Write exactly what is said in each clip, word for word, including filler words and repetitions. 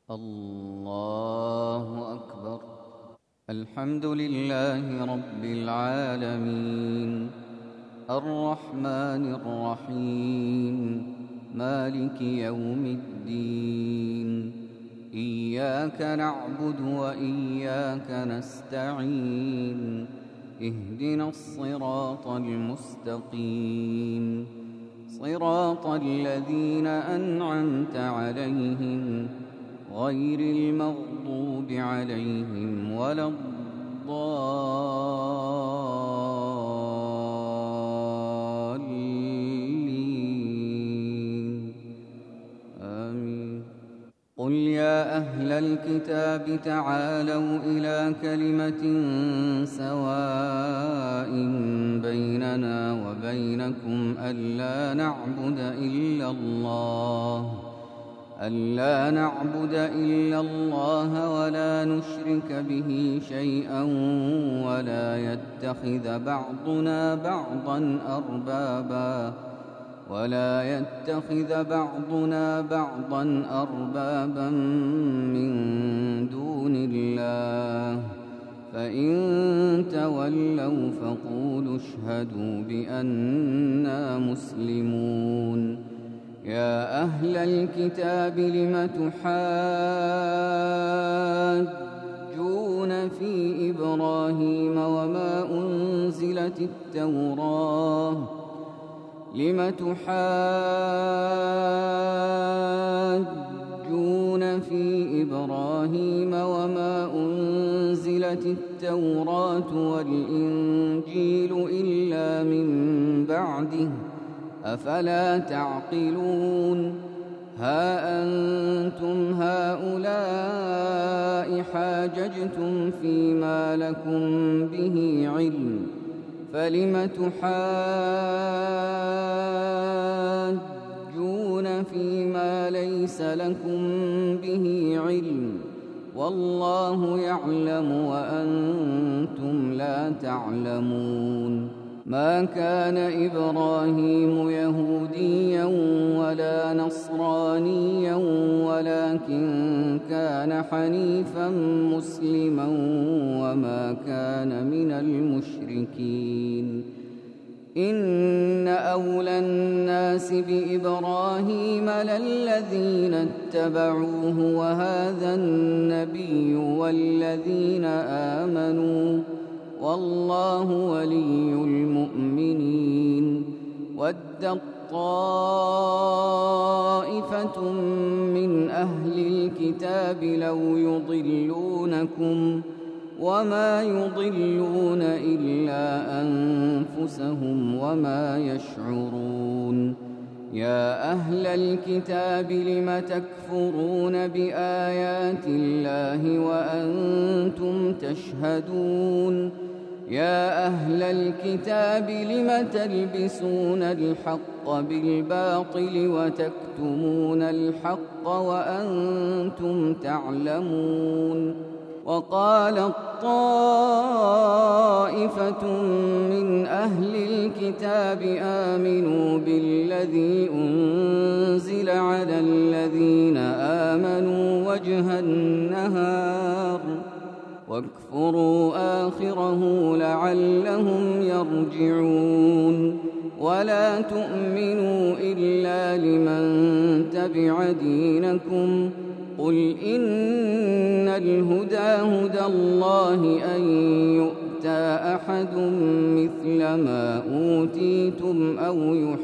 الله أكبر. الحمد لله رب العالمين، الرحمن الرحيم، مالك يوم الدين. إياك نعبد وإياك نستعين، اهدنا الصراط المستقيم، صراط الذين أنعمت عليهم غير المغضوب عليهم ولا الضالين. آمين. قل يا أهل الكتاب تعالوا إلى كلمة سواء بيننا وبينكم ألا نعبد إلا الله ألا نعبد إلا الله ولا نشرك به شيئا ولا يتخذ بعضنا بعضا أربابا ولا يتخذ بعضنا بعضا أربابا من دون الله، فإن تولوا فقولوا اشهدوا بأننا مسلمون. يا أهل الكتاب لم تحاجون في إبراهيم وما أنزلت التوراة لم تحاجون في إبراهيم وما أنزلت التوراة والإنجيل إلا من بعده، أفلا تعقلون؟ ها أنتم هؤلاء حاججتم فيما لكم به علم، فلم تحاجون فيما ليس لكم به علم، والله يعلم وأنتم لا تعلمون. ما كان إبراهيم يهوديا ولا نصرانيا ولكن كان حنيفا مسلما وما كان من المشركين. إن أولى الناس بإبراهيم للذين اتبعوه وهذا النبي والذين آمنوا، والله ولي المؤمنين. ودت طائفة من أهل الكتاب لو يضلونكم وما يضلون إلا أنفسهم وما يشعرون. يا أهل الكتاب لم تكفرون بآيات الله وأنتم تشهدون؟ يا أهل الكتاب لم تلبسون الحق بالباطل وتكتمون الحق وأنتم تعلمون؟ وقالت طائفة من أهل الكتاب آمنوا بالذي أنزل على الذين آمنوا وجه النهار واكفروا آخره لعلهم يرجعون. ولا تؤمنوا إلا لمن تبع دينكم، قل إن الهدى هدى الله أن يؤتى أحد مثل ما أوتيتم أو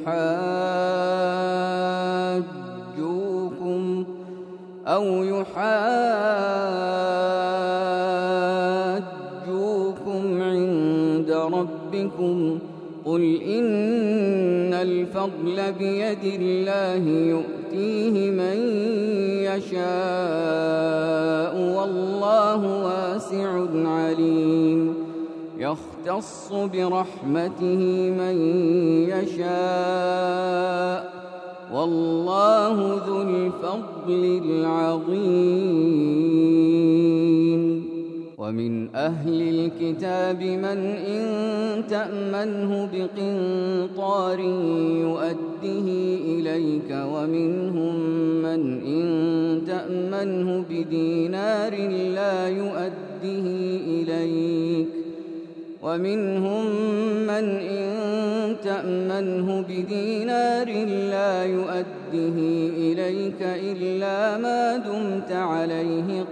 يحاجوكم أو يحاجوكم عند ربكم، قل إن الفضل بيد الله يؤتيه من يشاء والله واسع عليم. يختص برحمته من يشاء والله ذو الفضل العظيم. ومن أهل الكتاب من إن تأمنه بقنطار يؤده إليك ومنهم من إن تأمنه تأمنه بدينار لا يؤده إليك ومنهم من إن تأمنه بدينار لا يؤده إليك إلا ما دمت عليه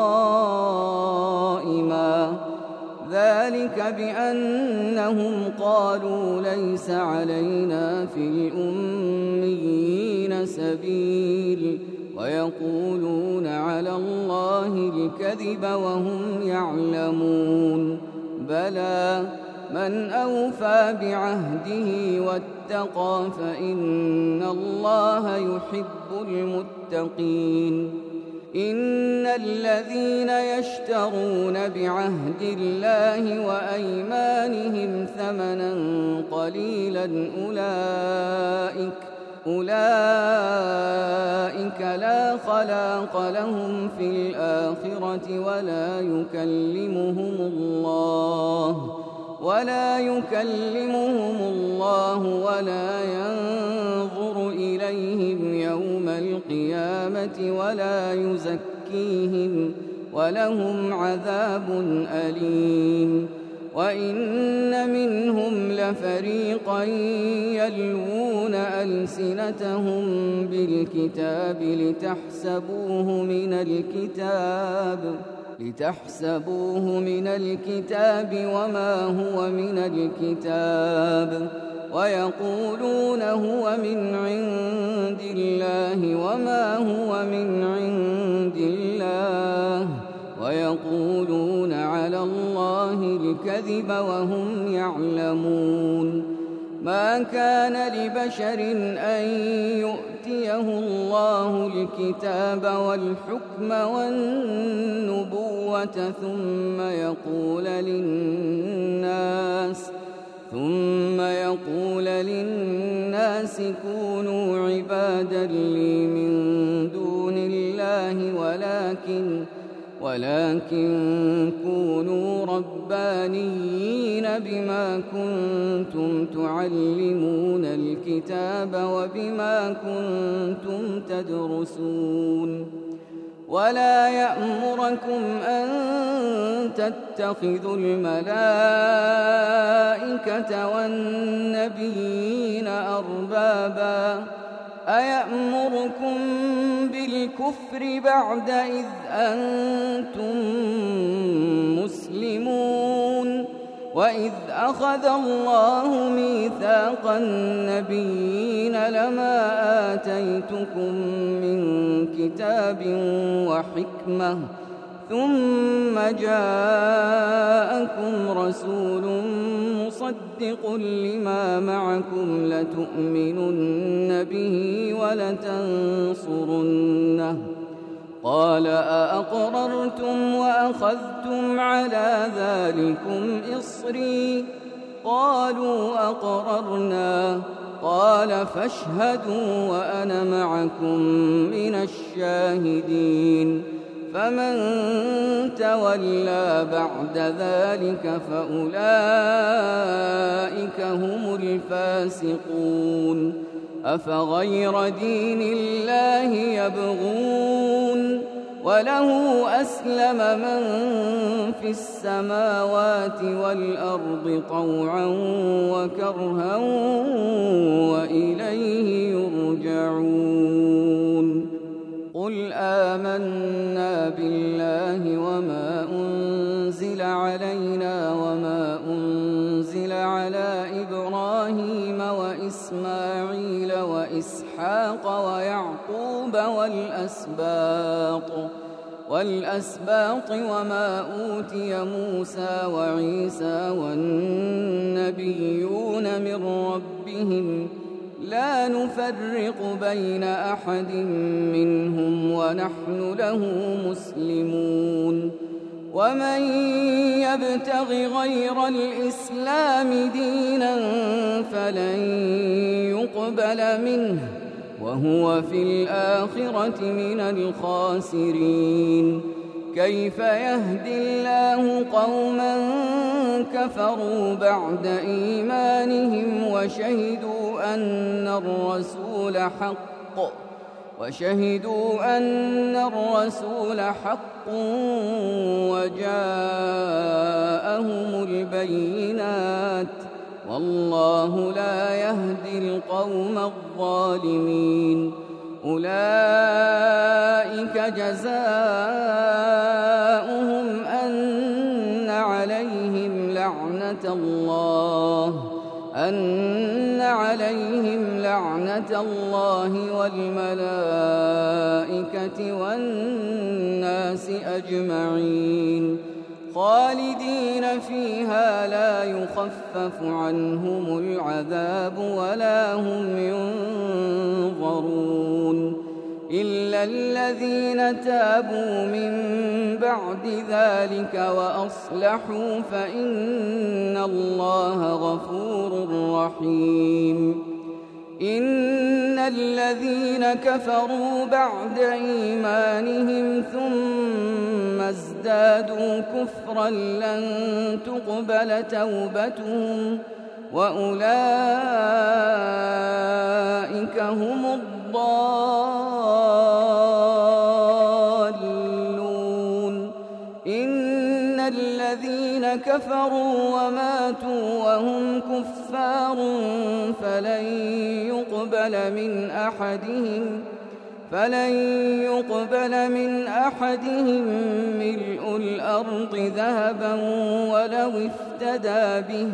قائما ذلك بأنهم قالوا ليس علينا في الأميين سبيل ويقولون على الله الكذب وهم يعلمون بلى من أوفى بعهده واتقى فإن الله يحب المتقين إن الذين يشترون بعهد الله وأيمانهم ثمنا قليلا أولئك أولئك لا خلاق لهم في الآخرة ولا يكلمهم الله ولا يكلمهم الله ولا ينظر إليهم يوم القيامة ولا يزكيهم ولهم عذاب أليم وإن منهم لفريقا يلوون ألسنتهم بالكتاب لتحسبوه من الكتاب لتحسبوه من الكتاب وما هو من الكتاب ويقولون هو من عند الله وما هو من عند الله ويقولون على الله الكذب وهم يعلمون ما كان لبشر أن يؤتيه الله الكتاب والحكم والنبوة ثم يقول للناس ثم يقول للناس كونوا عبادا لي من دون الله ولكن ولكن كونوا ربانيين بما كنتم تعلمون الكتاب وبما كنتم تدرسون ولا يأمركم أن تتخذوا الملائكة والنبيين أربابا أيأمركم بالكفر بعد إذ أنتم مسلمون وإذ أخذ الله ميثاق النبيين لما آتيتكم من كتاب وحكمة ثم جاءكم رسول مصدق لما معكم لتؤمنن به ولتنصرنه قال أأقررتم وأخذتم على ذلكم إصري قالوا أقررنا قال فاشهدوا وأنا معكم من الشاهدين فمن تولى بعد ذلك فأولئك هم الفاسقون أفغير دين الله يبغون وله أسلم من في السماوات والأرض طوعا وكرها وإليه يرجعون قل آمنا بالله وما أنزل علينا وما أنزل على إبراهيم وإسماعيل وإسحاق ويعقوب والأسباط والأسباط وما أوتي موسى وعيسى والنبيون من ربهم لا نفرق بين أحد منهم ونحن له مسلمون ومن يبتغ غير الإسلام دينا فلن يقبل منه وهو في الآخرة من الخاسرين كيف يهدي الله قوما كفروا بعد إيمانهم وشهدوا أن الرسول حق وشهدوا أن الرسول حق وجاءهم البينات والله لا يهدي القوم الظالمين. أولئك جزاؤهم أن عليهم لعنة الله أن عليهم لعنة الله والملائكة والناس أجمعين خالدين فيها لا يخفف عنهم العذاب ولا هم ينظرون إلا الذين تابوا من بعد ذلك وأصلحوا فإن الله غفور رحيم. إن الذين كفروا بعد إيمانهم ثم ازدادوا كفرا لن تقبل توبتهم وأولئك هم الضالون. إن الذين كفروا وماتوا وهم كفار فلن يقبل من أحدهم فلن يقبل من أحدهم ملء الأرض ذهبا ولو افتدى به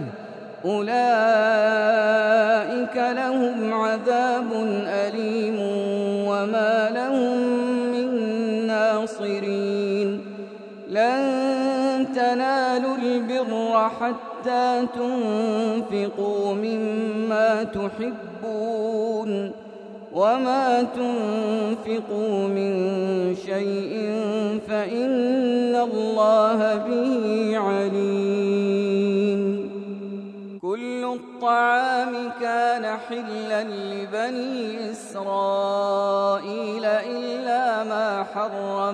أولئك لهم عذاب أليم وما لهم من ناصرين. لن تنالوا البر حتى تنفقوا مما تحبون وما تنفقوا من شيء فإن الله به عليم. كل الطعام كان حلا لبني إسرائيل إلا ما حرم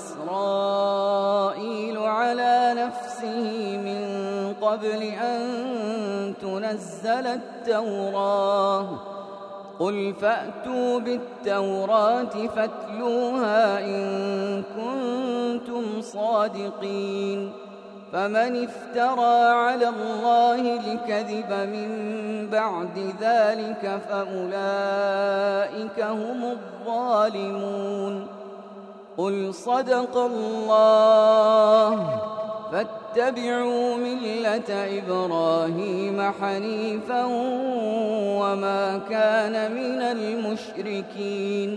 إسرائيل على نفسه من قبل أن تنزل التوراة. قل فأتوا بالتوراة فاتلوها إن كنتم صادقين. فمن افترى على الله الكذب من بعد ذلك فأولئك هم الظالمون. قل صدق الله فاتبعوا ملة إبراهيم حنيفا وما كان من المشركين.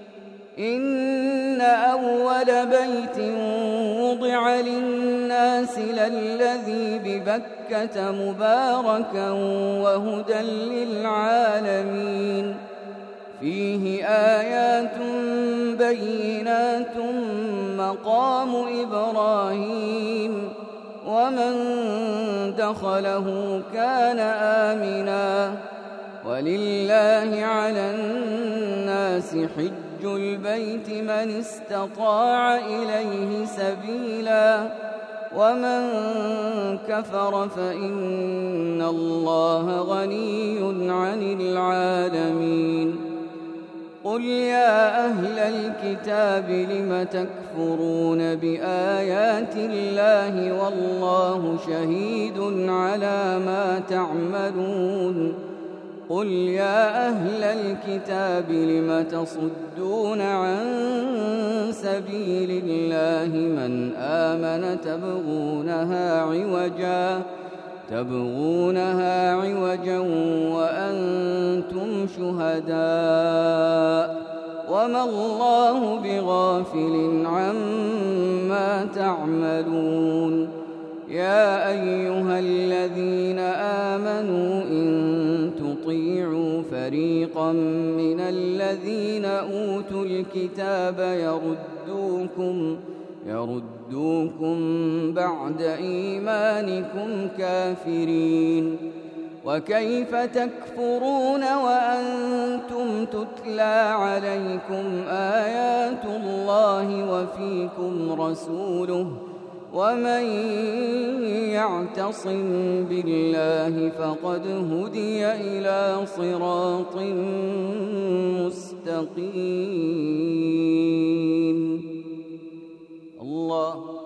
إن أول بيت وضع للناس للذي ببكة مباركا وهدى للعالمين فيه آيات بينات مقام إبراهيم ومن دخله كان آمنا ولله على الناس حج البيت من استطاع إليه سبيلا ومن كفر فإن الله غني عن العالمين. قل يا أهل الكتاب لم تكفرون بآيات الله والله شهيد على ما تعملون. قل يا أهل الكتاب لم تصدون عن سبيل الله من آمن تبغونها عوجا تبغونها عوجا وأنتم شهداء وما الله بغافل عما تعملون. يا أيها الذين آمنوا إن تطيعوا فريقا من الذين أوتوا الكتاب يردوكم يردوكم بعد إيمانكم كافرين. وكيف تكفرون وأنتم تتلى عليكم آيات الله وفيكم رسوله ومن يعتصم بالله فقد هدي إلى صراط مستقيم. الله